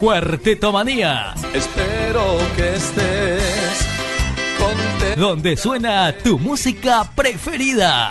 Cuarteto Manía. Espero que estés contento. Donde suena tu música preferida.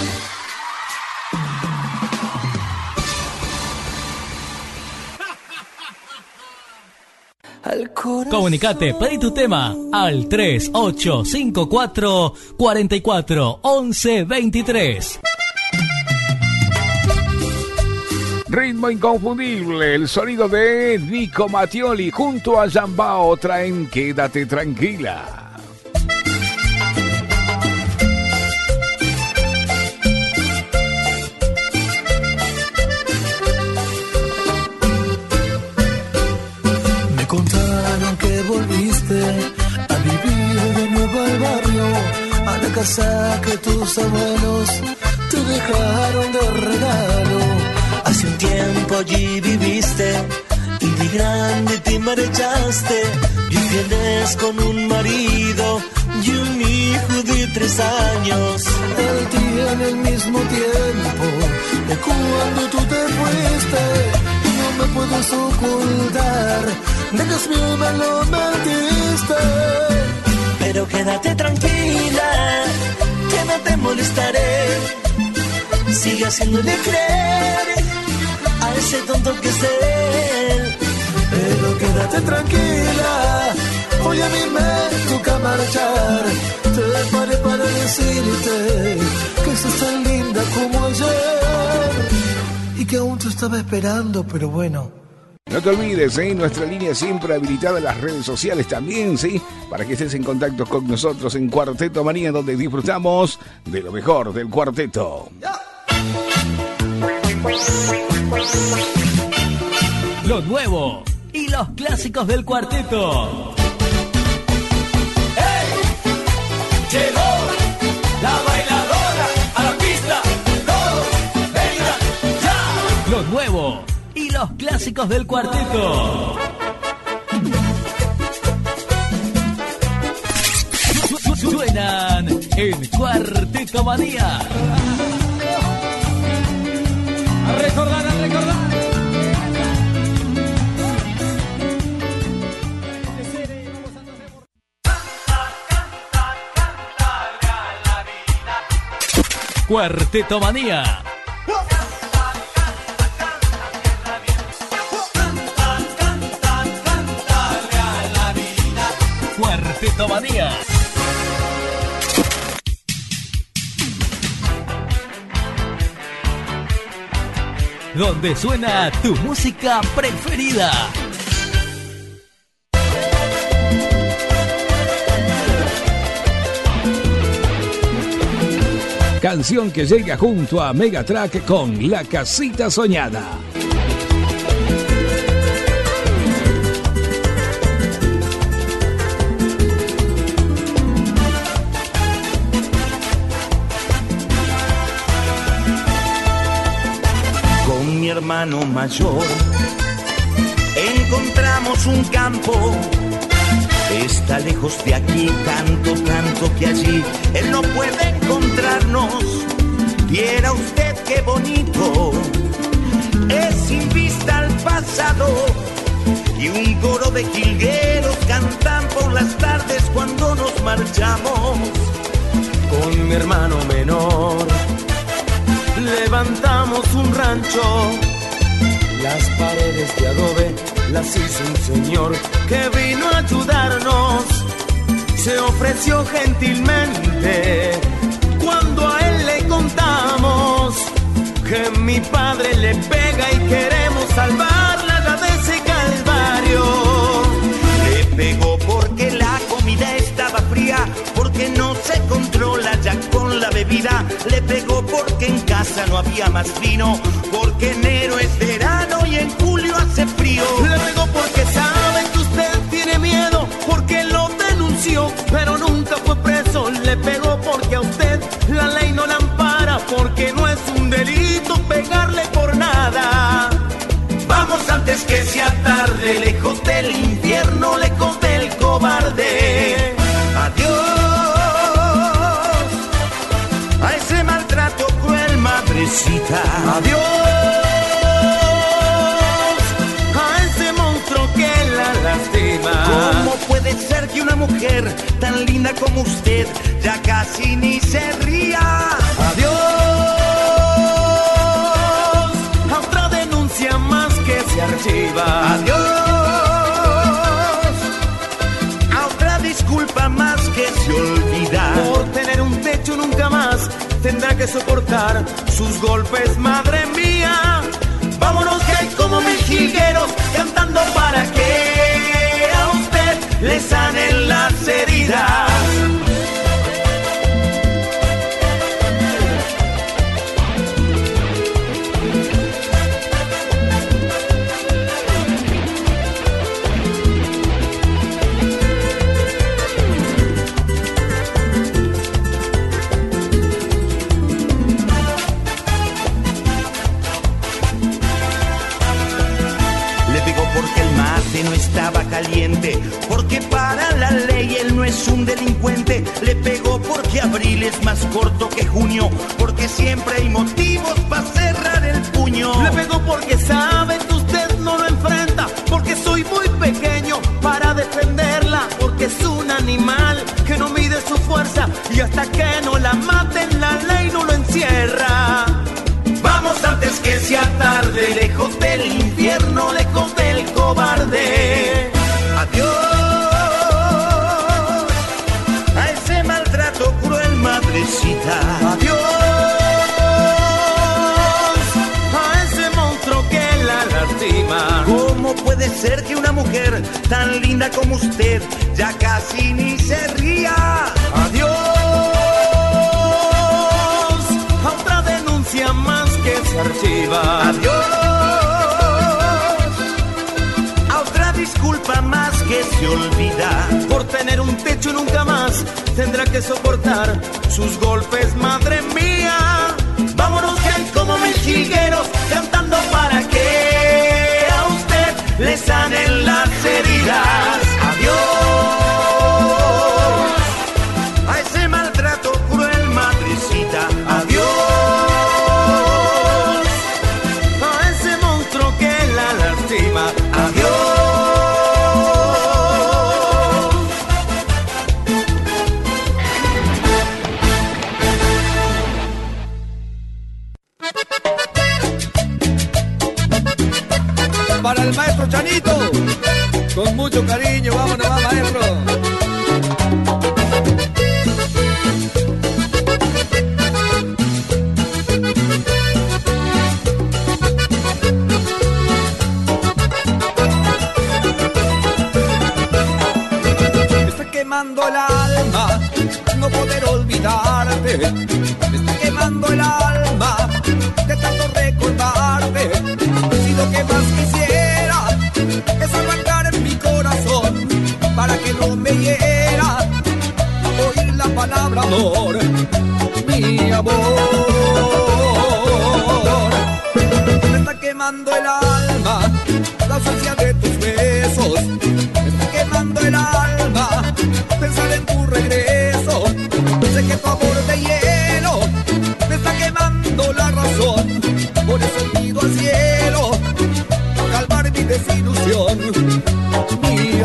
Comunicate, pedí tu tema al 3854 44 11 23. Ritmo inconfundible, el sonido de Nico Mattioli junto a Jambao traen Quédate Tranquila. Me contaron que volviste a vivir de nuevo al barrio, a la casa que tus abuelos te dejaron de regalo. Hace un tiempo allí viviste y de grande te marchaste. Y tienes con un marido y un hijo de 3 años. Él tiene el mismo tiempo de cuando tú te fuiste. Y no me puedes ocultar de que es mío me lo metiste. Pero quédate tranquila, que no te molestaré. Sigue haciéndole creer a ese tonto que es él. Pero quédate tranquila, hoy a mí me toca marchar. Te paré para decirte que estás tan linda como ayer y que aún te estaba esperando, pero bueno. No te olvides, nuestra línea siempre habilitada en las redes sociales también, ¿sí? Para que estés en contacto con nosotros en Cuarteto Manía, donde disfrutamos de lo mejor del cuarteto. Lo nuevo y los clásicos del cuarteto. ¡Hey! Llegó la bailadora a la pista. Todos, venga, ya. Lo nuevo y los clásicos del cuarteto. Suenan en Cuarteto Manía. A recordar, a recordar. Cuarteto Manía. Cuarteto Manía. Donde suena tu música preferida. Canción que llega junto a Megatrack con La Casita Soñada. Con mi hermano mayor encontramos un campo. Está lejos de aquí, tanto, tanto que allí él no puede encontrarnos. Viera usted qué bonito es, sin vista al pasado. Y un coro de jilgueros cantan por las tardes cuando nos marchamos. Con mi hermano menor levantamos un rancho. Las paredes de adobe las hizo un señor que vino a ayudarnos. Se ofreció gentilmente cuando a él le contamos que mi padre le pega y queremos salvarla de ese calvario. Le pegó porque la comida estaba fría, porque no se controla ya con la bebida. Le pegó porque en casa no había más vino, porque enero es verano y en julio hace frío. Le pegó porque sabe que usted tiene miedo, porque lo denunció pero nunca fue preso. Le pegó porque a usted la ley no la ampara, porque no es un delito pegarle por nada. Vamos antes que sea tarde, lejos del infierno, lejos del cobarde. Adiós a ese maltrato cruel, madrecita. Adiós a ese monstruo que puede ser que una mujer tan linda como usted ya casi ni se ría? Adiós a otra denuncia más que se archiva. Adiós a otra disculpa más que se olvida. Por tener un techo nunca más tendrá que soportar sus golpes, madre mía. Vámonos que hay como mil jilgueros cantando para que a usted le sanen las heridas. No estaba caliente, porque para la ley él no es un delincuente. Le pegó porque abril es más corto que junio, porque siempre hay motivos para cerrar el puño. Le pegó porque sabe que usted no lo enfrenta, porque soy muy pequeño para defenderla, porque es un animal que no mide su fuerza y hasta que no la maten la ley no lo encierra. Vamos antes que sea tarde, lejos del infierno, lejos del cobarde. Adiós a ese maltrato cruel, madrecita. Adiós a ese monstruo que la lastima. ¿Cómo puede ser que una mujer tan linda como usted ya casi ni se ría? Adiós a otra denuncia más que se archiva. Adiós a otra disculpa más que se olvida. Por tener un techo nunca más tendrá que soportar sus golpes, madre mía. Vámonos que hay como mil jilgueros cantando para que a usted le sanen las heridas. Adiós a ese maltrato cruel, madrecita. Adiós a ese monstruo que la lastima. Adiós. Para el maestro Chanito, con mucho cariño, vámonos, va, maestro. Me está quemando el alma, no poder olvidarte. Me está quemando el alma, de tanto recordarte. Si lo que más quisiera es arrancar en mi corazón para que no me hiera, oír la palabra amor, mi amor. Me está quemando el alma, la ausencia de tus besos. Me está quemando el alma, pensar en tu regreso. Sé que tu amor de hielo me está quemando la razón. Por eso pido al cielo calmar mi desilusión, mi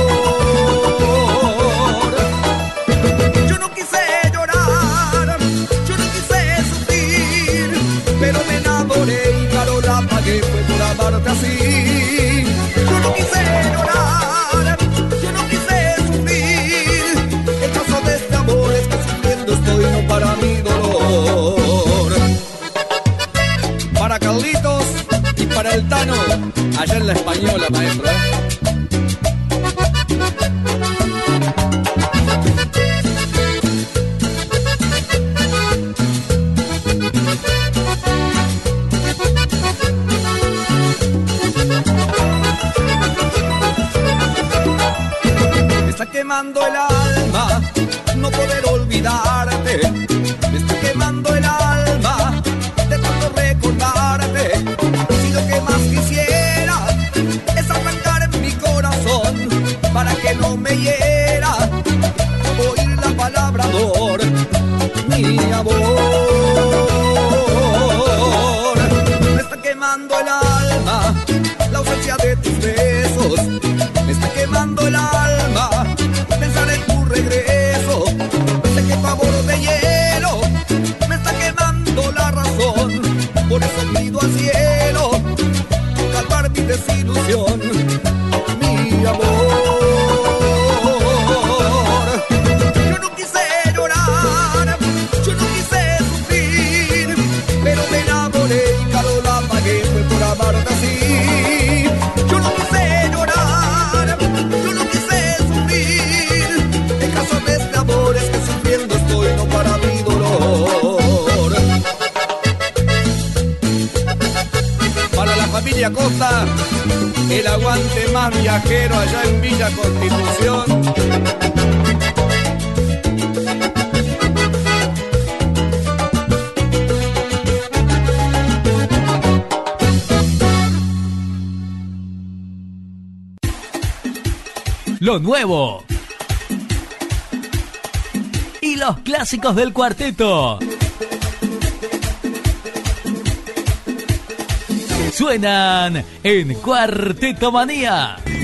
amor. Yo no quise llorar, yo no quise sufrir, pero me enamoré y claro la pagué, fue por amarte así. Yo no quise llorar, yo no quise sufrir, el caso de este amor es que sufriendo estoy, no para mi dolor. Para Carlitos y para el Tano, allá en la Española, maestro. Me está quemando el alma, no poder olvidarte. Me está quemando el alma, de tanto recordarte. Si lo que más quisiera es arrancar en mi corazón para que no me hiera, oír la palabra amor, mi amor. Me está quemando el alma, la ausencia de tus besos. Me está quemando el alma, pido al cielo calmar mi desilusión, mi amor. Yo no quise llorar, yo no quise sufrir, pero me enamoré y caro la pagué, fue por amarte así. Yo no quise llorar, yo no quise sufrir, el caso de este amor es que sufriendo estoy, no para mi dolor. Para la familia Costa, el aguante más viajero allá en Villa Constitución. Lo nuevo y los clásicos del cuarteto suenan en Cuarteto Manía.